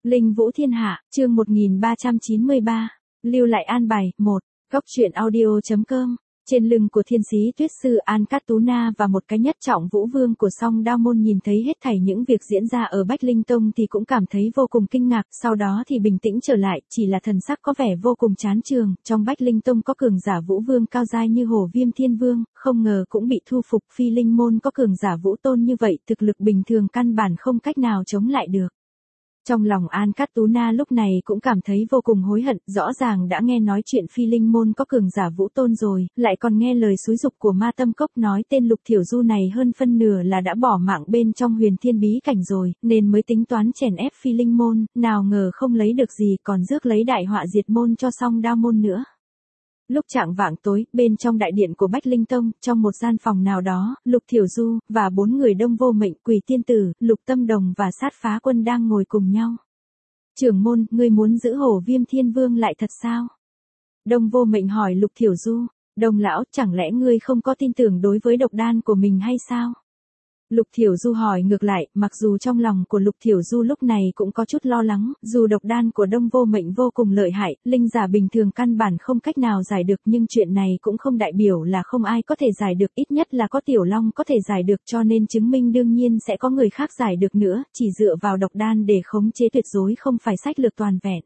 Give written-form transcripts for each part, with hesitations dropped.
Linh Vũ Thiên Hạ, chương 1393. Lưu lại an bài, 1. Góc truyện audio.com. Trên lưng của thiên sĩ tuyết sư An Cát Tú Na và một cái nhất trọng vũ vương của Song Đao Môn nhìn thấy hết thảy những việc diễn ra ở Bách Linh Tông thì cũng cảm thấy vô cùng kinh ngạc, sau đó thì bình tĩnh trở lại, chỉ là thần sắc có vẻ vô cùng chán chường. Trong Bách Linh Tông có cường giả vũ vương cao giai như Hổ Viêm Thiên Vương, không ngờ cũng bị thu phục. Phi Linh Môn có cường giả vũ tôn như vậy, thực lực bình thường căn bản không cách nào chống lại được. Trong lòng An Cát Tú Na lúc này cũng cảm thấy vô cùng hối hận, rõ ràng đã nghe nói chuyện Phi Linh Môn có cường giả vũ tôn rồi, lại còn nghe lời xúi giục của Ma Tâm Cốc nói tên Lục Thiểu Du này hơn phân nửa là đã bỏ mạng bên trong Huyền Thiên bí cảnh rồi, nên mới tính toán chèn ép Phi Linh Môn, nào ngờ không lấy được gì còn rước lấy đại họa diệt môn cho Song Đao Môn nữa. Lúc chạng vạng tối, bên trong đại điện của Bách Linh Tông, trong một gian phòng nào đó, Lục Thiểu Du, và 4 người Đông Vô Mệnh, Quỷ Tiên Tử, Lục Tâm Đồng và Sát Phá Quân đang ngồi cùng nhau. Trưởng môn, ngươi muốn giữ Hổ Viêm Thiên Vương lại thật sao? Đông Vô Mệnh hỏi Lục Thiểu Du. Đông lão, chẳng lẽ ngươi không có tin tưởng đối với độc đan của mình hay sao? Lục Thiểu Du hỏi ngược lại, mặc dù trong lòng của Lục Thiểu Du lúc này cũng có chút lo lắng, dù độc đan của Đông Vô Mệnh vô cùng lợi hại, linh giả bình thường căn bản không cách nào giải được, nhưng chuyện này cũng không đại biểu là không ai có thể giải được, ít nhất là có Tiểu Long có thể giải được, cho nên chứng minh đương nhiên sẽ có người khác giải được nữa, chỉ dựa vào độc đan để khống chế tuyệt đối không phải sách lược toàn vẹn.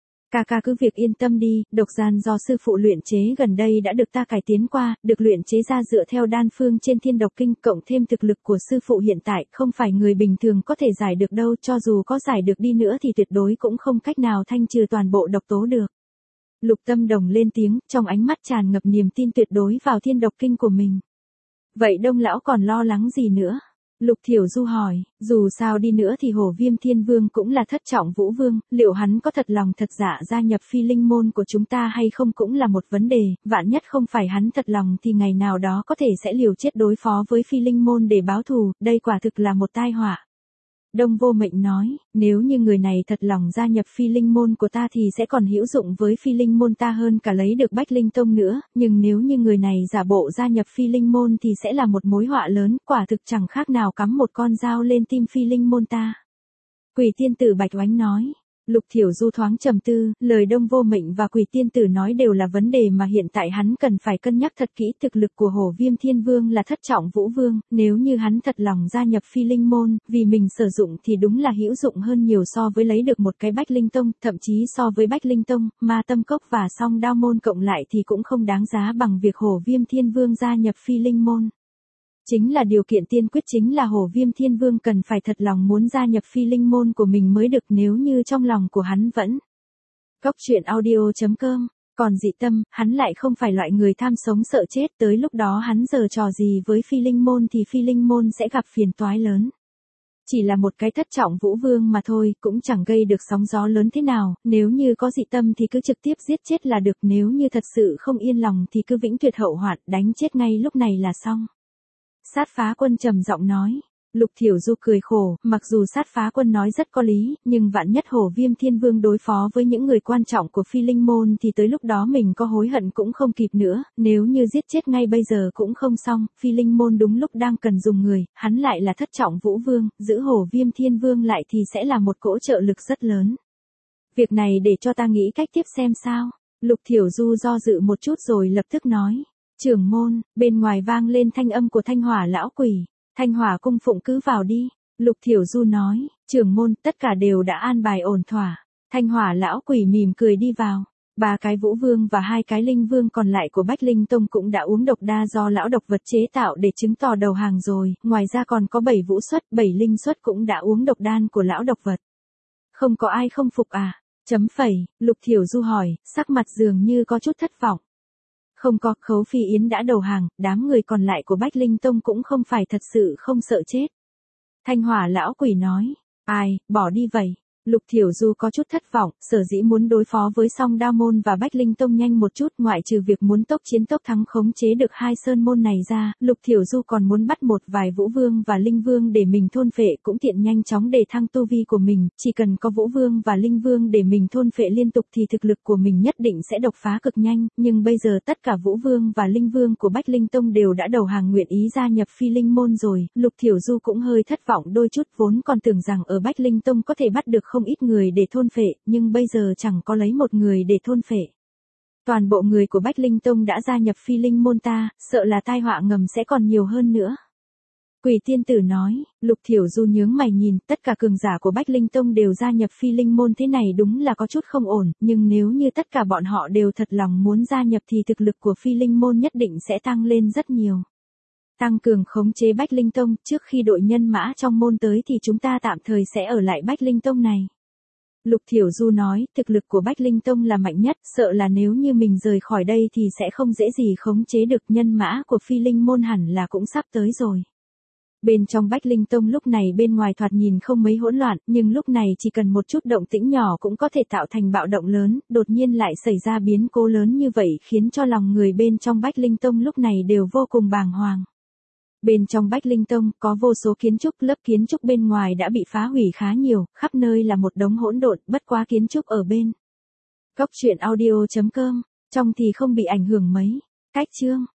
Ca cứ việc yên tâm đi, độc gian do sư phụ luyện chế gần đây đã được ta cải tiến qua, được luyện chế ra dựa theo đan phương trên Thiên Độc Kinh, cộng thêm thực lực của sư phụ hiện tại, không phải người bình thường có thể giải được đâu, cho dù có giải được đi nữa thì tuyệt đối cũng không cách nào thanh trừ toàn bộ độc tố được. Lục Tâm Đồng lên tiếng, trong ánh mắt tràn ngập niềm tin tuyệt đối vào Thiên Độc Kinh của mình. Vậy Đông lão còn lo lắng gì nữa? Lục Thiểu Du hỏi, dù sao đi nữa thì Hổ Viêm Thiên Vương cũng là thất trọng vũ vương, liệu hắn có thật lòng thật dạ gia nhập Phi Linh Môn của chúng ta hay không cũng là một vấn đề, vạn nhất không phải hắn thật lòng thì ngày nào đó có thể sẽ liều chết đối phó với Phi Linh Môn để báo thù, đây quả thực là một tai họa. Đông Vô Mệnh nói, nếu như người này thật lòng gia nhập Phi Linh Môn của ta thì sẽ còn hữu dụng với Phi Linh Môn ta hơn cả lấy được Bách Linh Tông nữa, nhưng nếu như người này giả bộ gia nhập Phi Linh Môn thì sẽ là một mối họa lớn, quả thực chẳng khác nào cắm một con dao lên tim Phi Linh Môn ta. Quỷ Tiên Tử Bạch Oánh nói. Lục Thiểu Du thoáng trầm tư, lời Đông Vô Mệnh và Quỷ Tiên Tử nói đều là vấn đề mà hiện tại hắn cần phải cân nhắc thật kỹ. Thực lực của Hổ Viêm Thiên Vương là thất trọng vũ vương, nếu như hắn thật lòng gia nhập Phi Linh Môn, vì mình sử dụng thì đúng là hữu dụng hơn nhiều so với lấy được một cái Bách Linh Tông, thậm chí so với Bách Linh Tông, Ma Tâm Cốc và Song Đao Môn cộng lại thì cũng không đáng giá bằng việc Hổ Viêm Thiên Vương gia nhập Phi Linh Môn. Chính là điều kiện tiên quyết, chính là Hổ Viêm Thiên Vương cần phải thật lòng muốn gia nhập Phi Linh Môn của mình mới được, nếu như trong lòng của hắn vẫn. Góc truyện audio.com. Còn Dị Tâm, hắn lại không phải loại người tham sống sợ chết, tới lúc đó hắn giở trò gì với Phi Linh Môn thì Phi Linh Môn sẽ gặp phiền toái lớn. Chỉ là một cái thất trọng vũ vương mà thôi, cũng chẳng gây được sóng gió lớn thế nào, nếu như có dị tâm thì cứ trực tiếp giết chết là được, nếu như thật sự không yên lòng thì cứ vĩnh tuyệt hậu hoạn, đánh chết ngay lúc này là xong. Sát Phá Quân trầm giọng nói. Lục Thiểu Du cười khổ, mặc dù Sát Phá Quân nói rất có lý, nhưng vạn nhất Hổ Viêm Thiên Vương đối phó với những người quan trọng của Phi Linh Môn thì tới lúc đó mình có hối hận cũng không kịp nữa, nếu như giết chết ngay bây giờ cũng không xong, Phi Linh Môn đúng lúc đang cần dùng người, hắn lại là thất trọng vũ vương, giữ Hổ Viêm Thiên Vương lại thì sẽ là một cỗ trợ lực rất lớn. Việc này để cho ta nghĩ cách tiếp xem sao. Lục Thiểu Du do dự một chút rồi lập tức nói. Trưởng môn, bên ngoài vang lên thanh âm của Thanh Hỏa lão quỷ. Thanh Hỏa cung phụng cứ vào đi. Lục Thiểu Du nói, trưởng môn, tất cả đều đã an bài ổn thỏa. Thanh Hỏa lão quỷ mỉm cười đi vào. 3 cái vũ vương và 2 cái linh vương còn lại của Bách Linh Tông cũng đã uống độc đa do lão độc vật chế tạo để chứng tỏ đầu hàng rồi, ngoài ra còn có 7 vũ xuất, 7 linh xuất cũng đã uống độc đan của lão độc vật. Không có ai không phục à? Chấm phẩy, Lục Thiểu Du hỏi, sắc mặt dường như có chút thất vọng. Không có, Khấu Phi Yến đã đầu hàng, đám người còn lại của Bách Linh Tông cũng không phải thật sự không sợ chết. Thanh Hỏa lão quỷ nói, ai, bỏ đi vậy. Lục Thiểu Du có chút thất vọng, sở dĩ muốn đối phó với Song Đao Môn và Bách Linh Tông nhanh một chút, ngoại trừ việc muốn tốc chiến tốc thắng khống chế được 2 sơn môn này ra, Lục Thiểu Du còn muốn bắt một vài vũ vương và linh vương để mình thôn phệ, cũng tiện nhanh chóng để thăng tu vi của mình, chỉ cần có vũ vương và linh vương để mình thôn phệ liên tục thì thực lực của mình nhất định sẽ đột phá cực nhanh, nhưng bây giờ tất cả vũ vương và linh vương của Bách Linh Tông đều đã đầu hàng nguyện ý gia nhập Phi Linh Môn rồi, Lục Thiểu Du cũng hơi thất vọng đôi chút, vốn còn tưởng rằng ở Bách Linh Tông có thể bắt được không ít người để thôn phệ, nhưng bây giờ chẳng có lấy một người để thôn phệ. Toàn bộ người của Bách Linh Tông đã gia nhập Phi Linh môn ta, sợ là tai họa ngầm sẽ còn nhiều hơn nữa. Quỷ tiên tử nói, Lục Thiểu Du nhướng mày nhìn, tất cả cường giả của Bách Linh Tông đều gia nhập Phi Linh môn thế này đúng là có chút không ổn, nhưng nếu như tất cả bọn họ đều thật lòng muốn gia nhập thì thực lực của Phi Linh môn nhất định sẽ tăng lên rất nhiều. Tăng cường khống chế Bách Linh Tông, trước khi đội nhân mã trong môn tới thì chúng ta tạm thời sẽ ở lại Bách Linh Tông này. Lục Thiểu Du nói, thực lực của Bách Linh Tông là mạnh nhất, sợ là nếu như mình rời khỏi đây thì sẽ không dễ gì khống chế được, nhân mã của Phi Linh môn hẳn là cũng sắp tới rồi. Bên trong Bách Linh Tông lúc này bên ngoài thoạt nhìn không mấy hỗn loạn, nhưng lúc này chỉ cần một chút động tĩnh nhỏ cũng có thể tạo thành bạo động lớn, đột nhiên lại xảy ra biến cố lớn như vậy khiến cho lòng người bên trong Bách Linh Tông lúc này đều vô cùng bàng hoàng. Bên trong Bách Linh Tông có vô số kiến trúc, lớp kiến trúc bên ngoài đã bị phá hủy khá nhiều, khắp nơi là một đống hỗn độn, bất quá kiến trúc ở bên Cốc truyện audio.com, trong thì không bị ảnh hưởng mấy. Cách chương